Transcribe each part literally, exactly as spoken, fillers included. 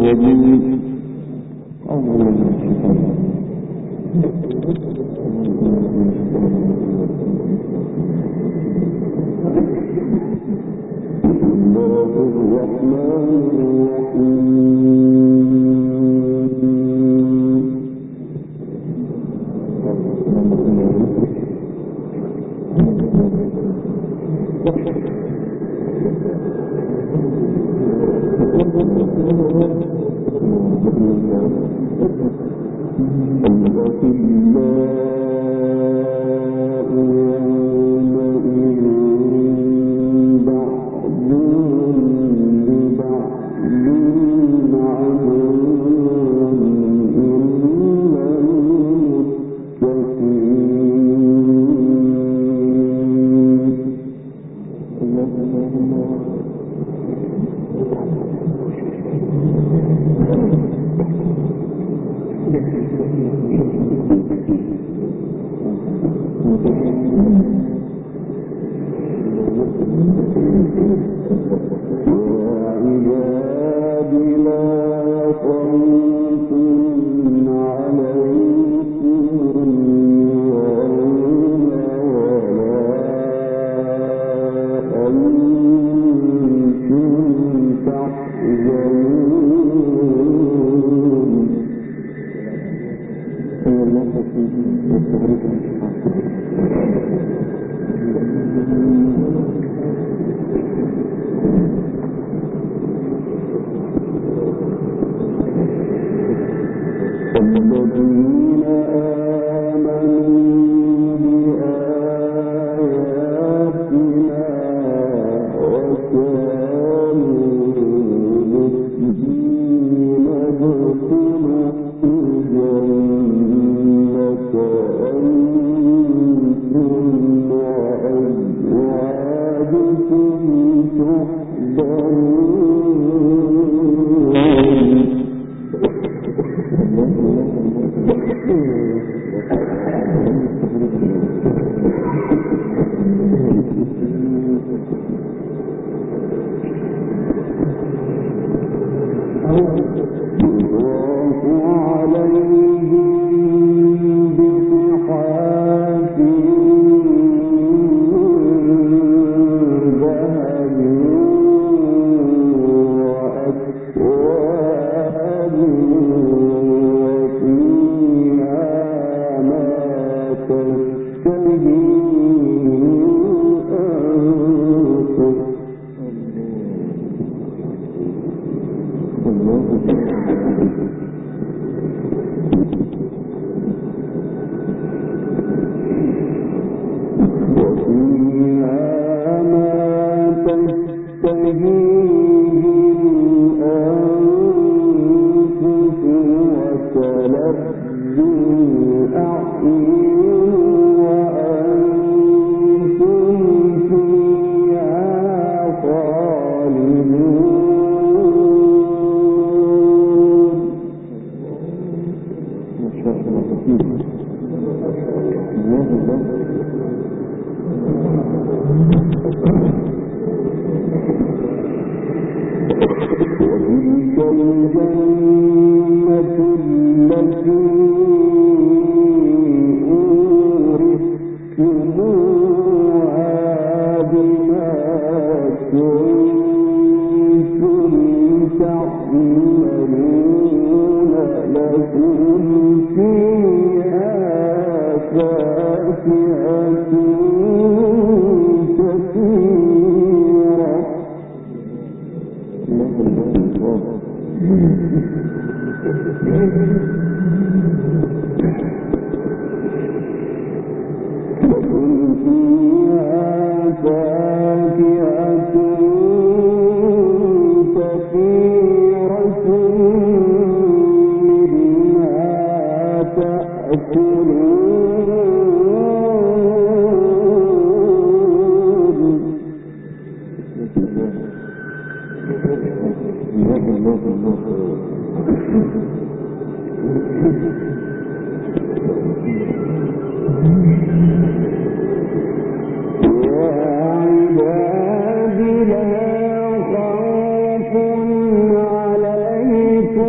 الرجيم. عبادي لا خوف عليكم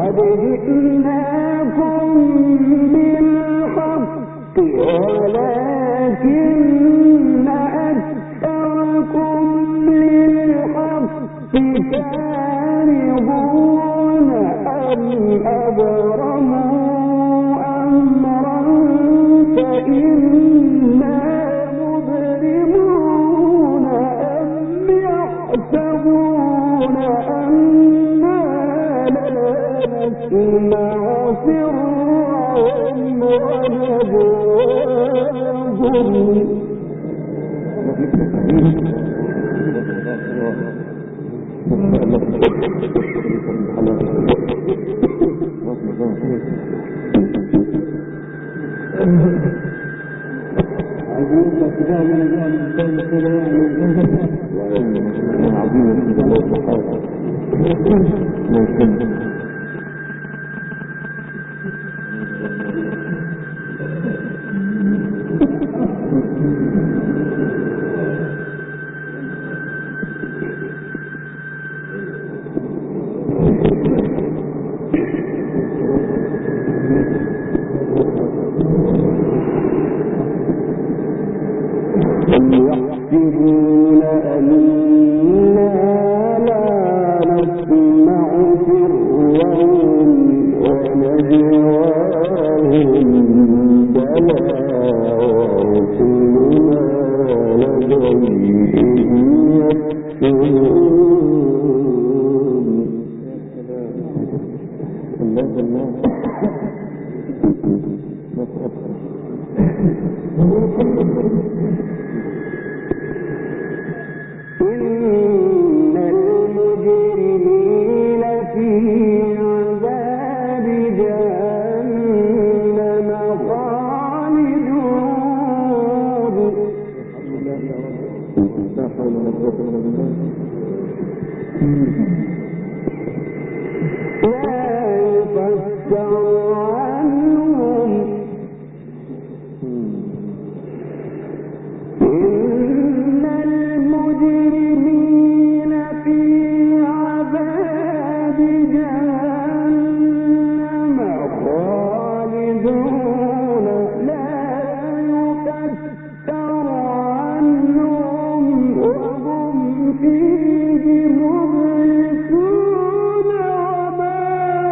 لقد جئناكم بالحق ولكن أكثركم للحق كارهون أم أبرموا أمرا فإنا مبرمون أم يحسبون أنا لا نسمع سرهم ونجواهم يحسبون أنا لا نسمع سرهم ونجواهم بلى ورسلنا لديهم يكتبون. الله الله إن المجرمين في عذاب جهنم خالدون لا يفتر عنهم إن المجرمين في عذاب جهنم خالدون لا يفتر عنهم وهم فيه مبلسون وما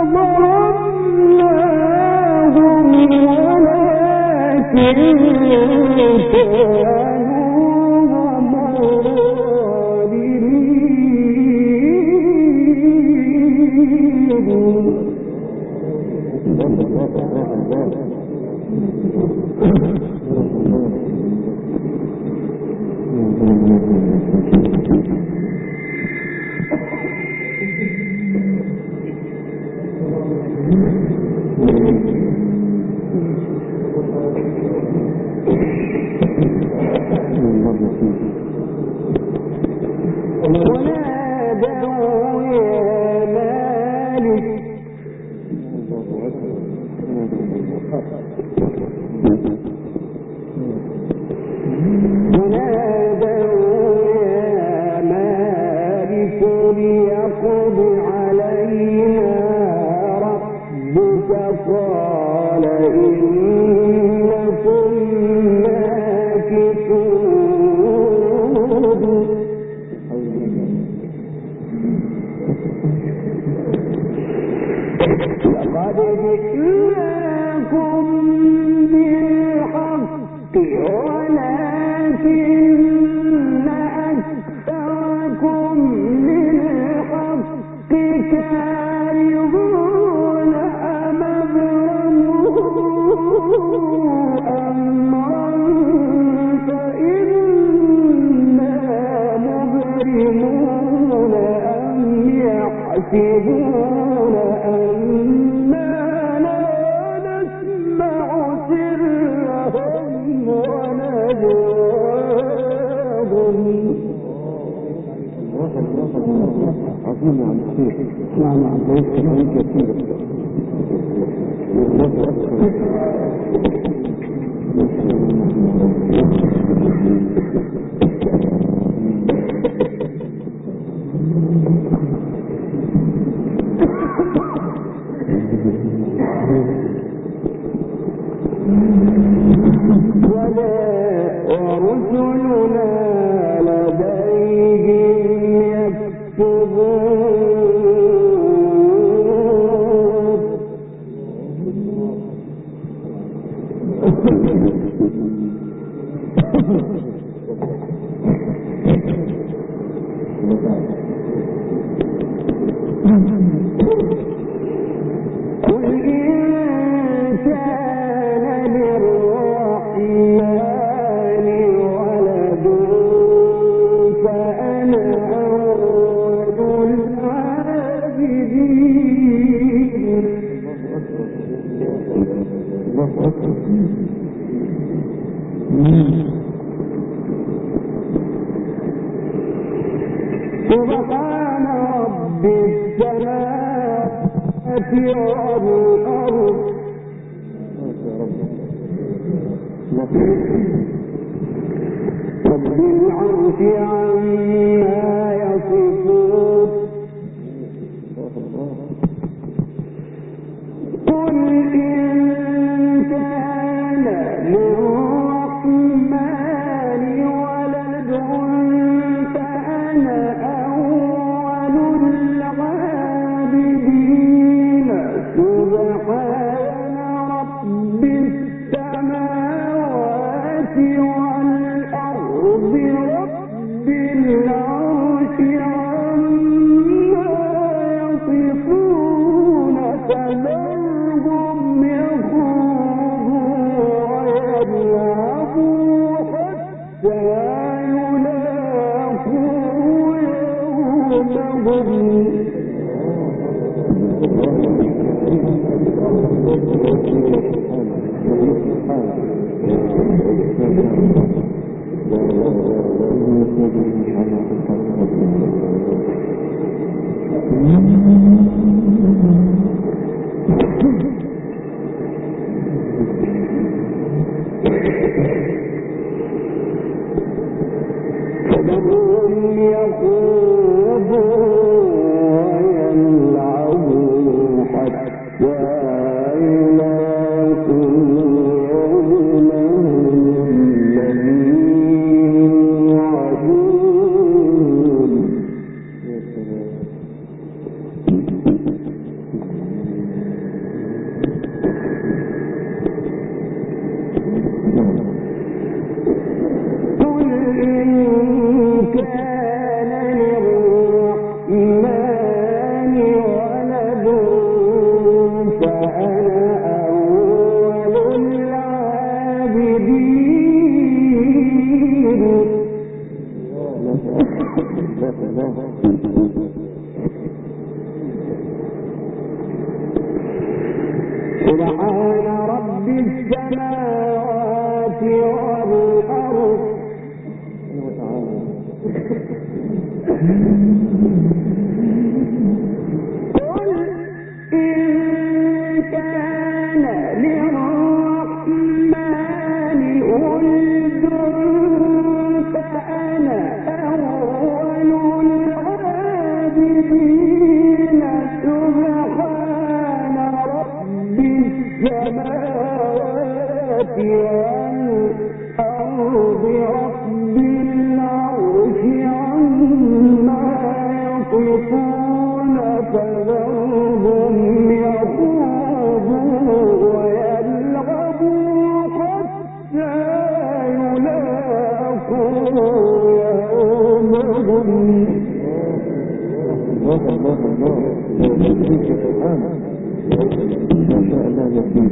ظلمناهم ولكن ونادوا يا مالك ليقض علينا ربك قال إنكم ماكثون. لقد جئناكم بالحق ولكن أكثركم للحق كارهون أم أبرموا أمرا فإنا مبرمون أم يحسبون أنا لا نسمع سرهم ونجواهم. عظيم عن الشيخ نعم عن الشيخ كثير سبحان رب السماوات والأرض رب العرش عما يصفون قل إن كان للرحمن ولد فأنا أول العابدين سبحان رب السماوات والأرض رب العرش عما يصفون فذرهم يخوضوا ويلعبوا حتى يلاقوا يومهم فذرهم يخوضوا ويلعبوا حتى يلاقوا يومهم الذي يوعدون قل إن كان للرحمن ولد فأنا أول العابدين سبحان رب السماوات والأرض قل إن كان للرحمن ولد فأنا أول العابدين سبحان رب السماوات والأرض رب العرش عما يصفون فذرهم يخوضوا ويلعبوا حتى يلاقوا يومهم الله الله الله سبحان ما شاء الله يكفيك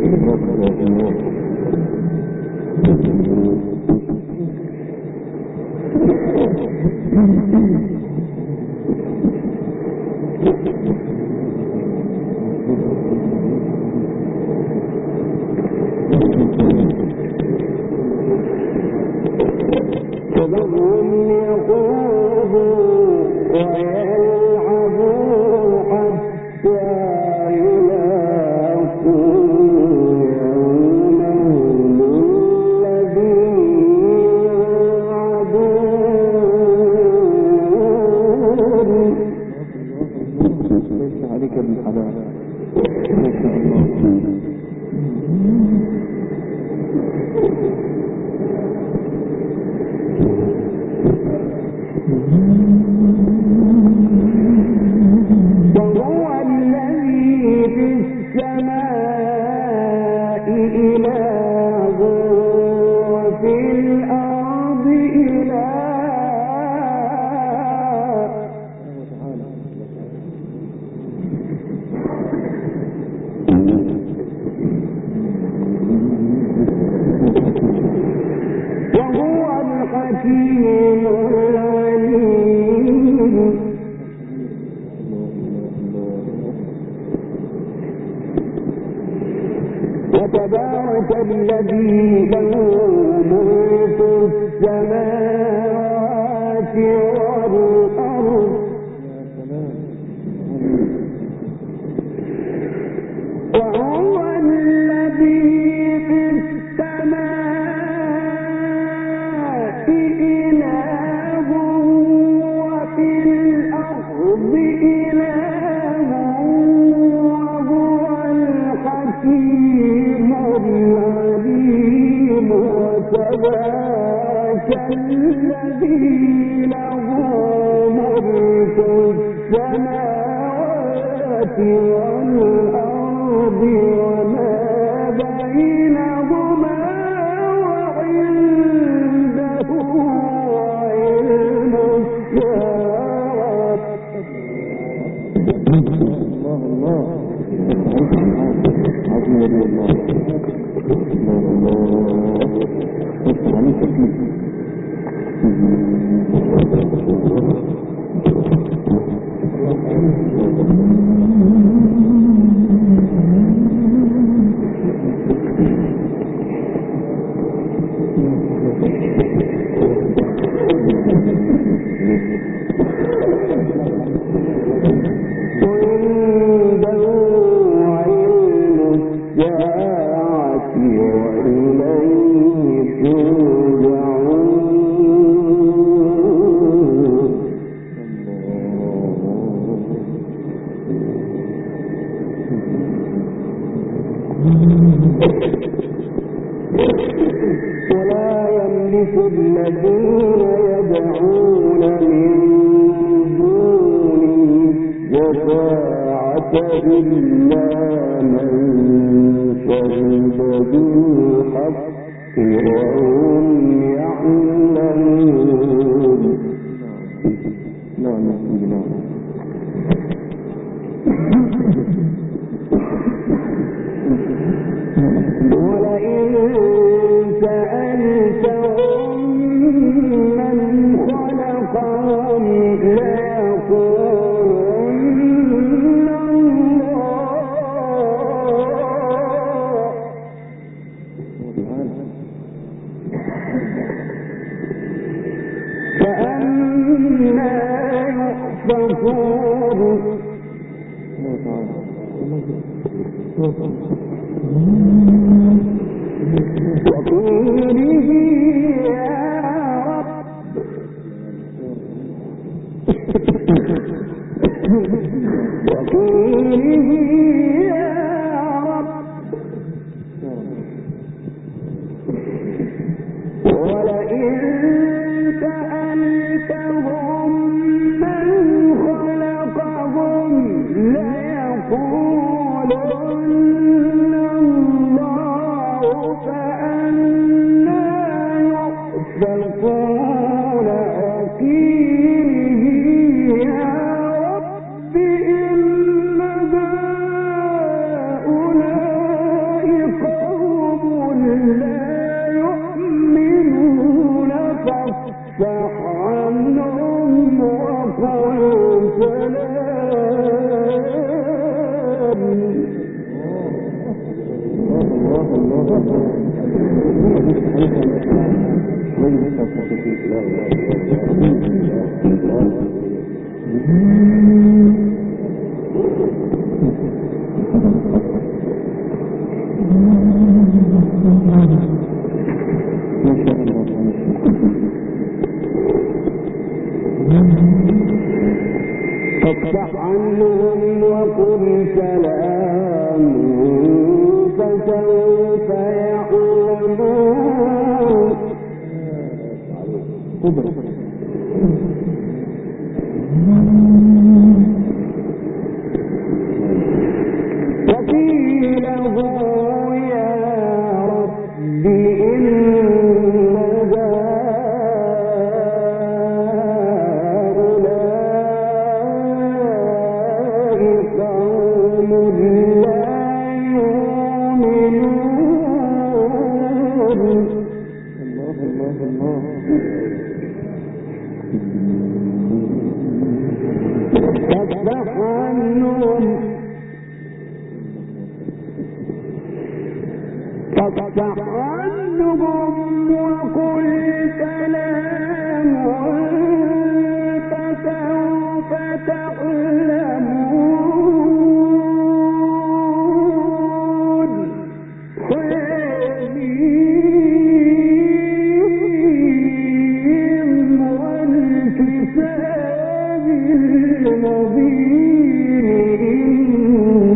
فذرهم يخوضوا ويلعبوا حتى يلاقوا يومهم الذي يوعدون ليس عليك بالحلال ما شاء الله تبارك الذي له ملك السماوات والأرض وهو الذي في السماء إله وفي الأرض إله وهو الحكيم العليم وتبارك الذي له ملك السماوات والأرض وما بينهما وعنده علم الساعة. الله الله عظيم الله ولا يملك الذين يدعون من دونه الشفاعة إلا من شهد بالحق وهم يعلمون. نعم نعم ولئن سألتهم من خلقهم ليقولن الله فأنى يؤفكون. وقوله يا رب وقوله يا رب ولئن سألتهم من خلقهم ليقولن الله فأنى يؤفكون. وقيله يا رب إن هؤلاء قوم لا يؤمنون فاصفح عنهم وقل سلام. فاصفح عنهم وقل سلام فسوف يعلمون. وقيله يا رب إن هؤلاء قوم لا يؤمنون. الله الله الله فاصفح عنهم فافتح عنهم وقل سلام فسوف تعلمون حميم والكتاب المبين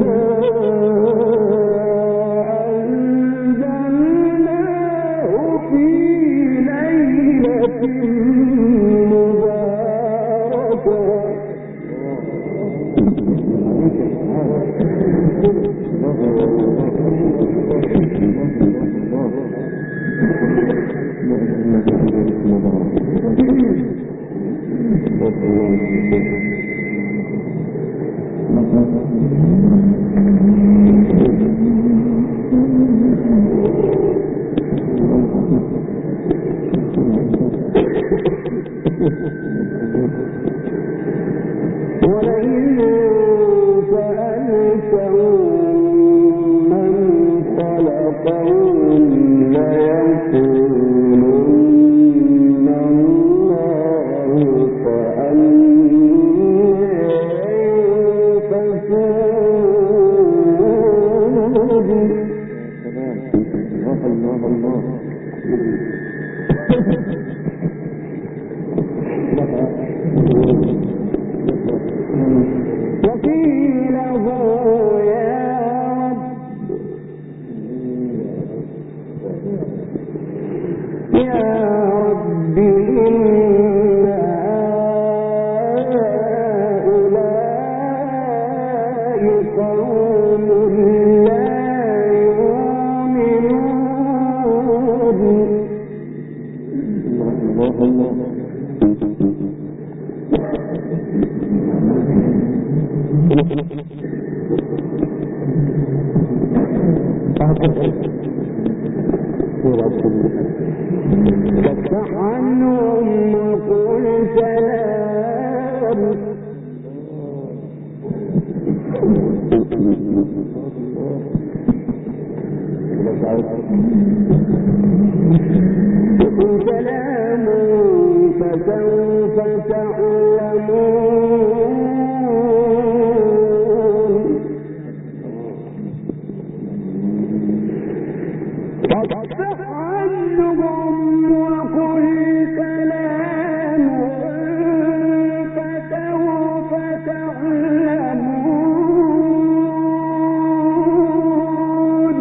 فافتح عنهم وقل سلام وقل سلام فسوف تعلمون فافتح عنهم وقل سلام فسوف تعلمون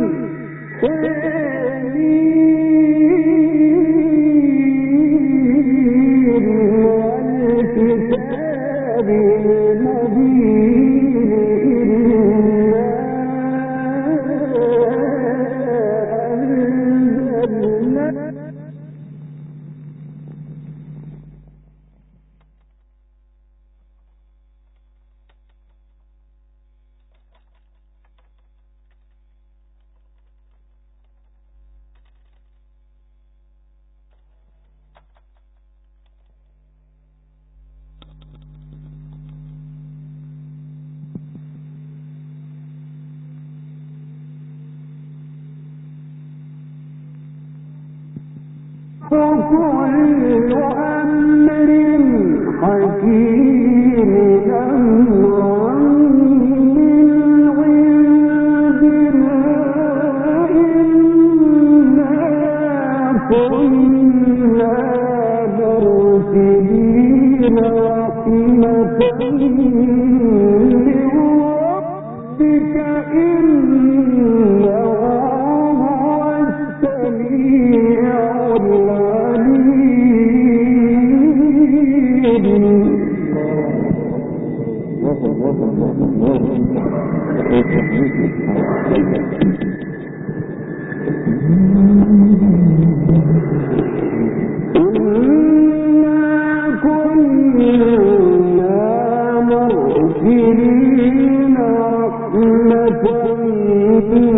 حميم والكتاب المبين وكل أمر حكيم أمرا من عندنا إنا كنا مرسلين رحمة من ربك إنه هو السميع مرسلين رحمة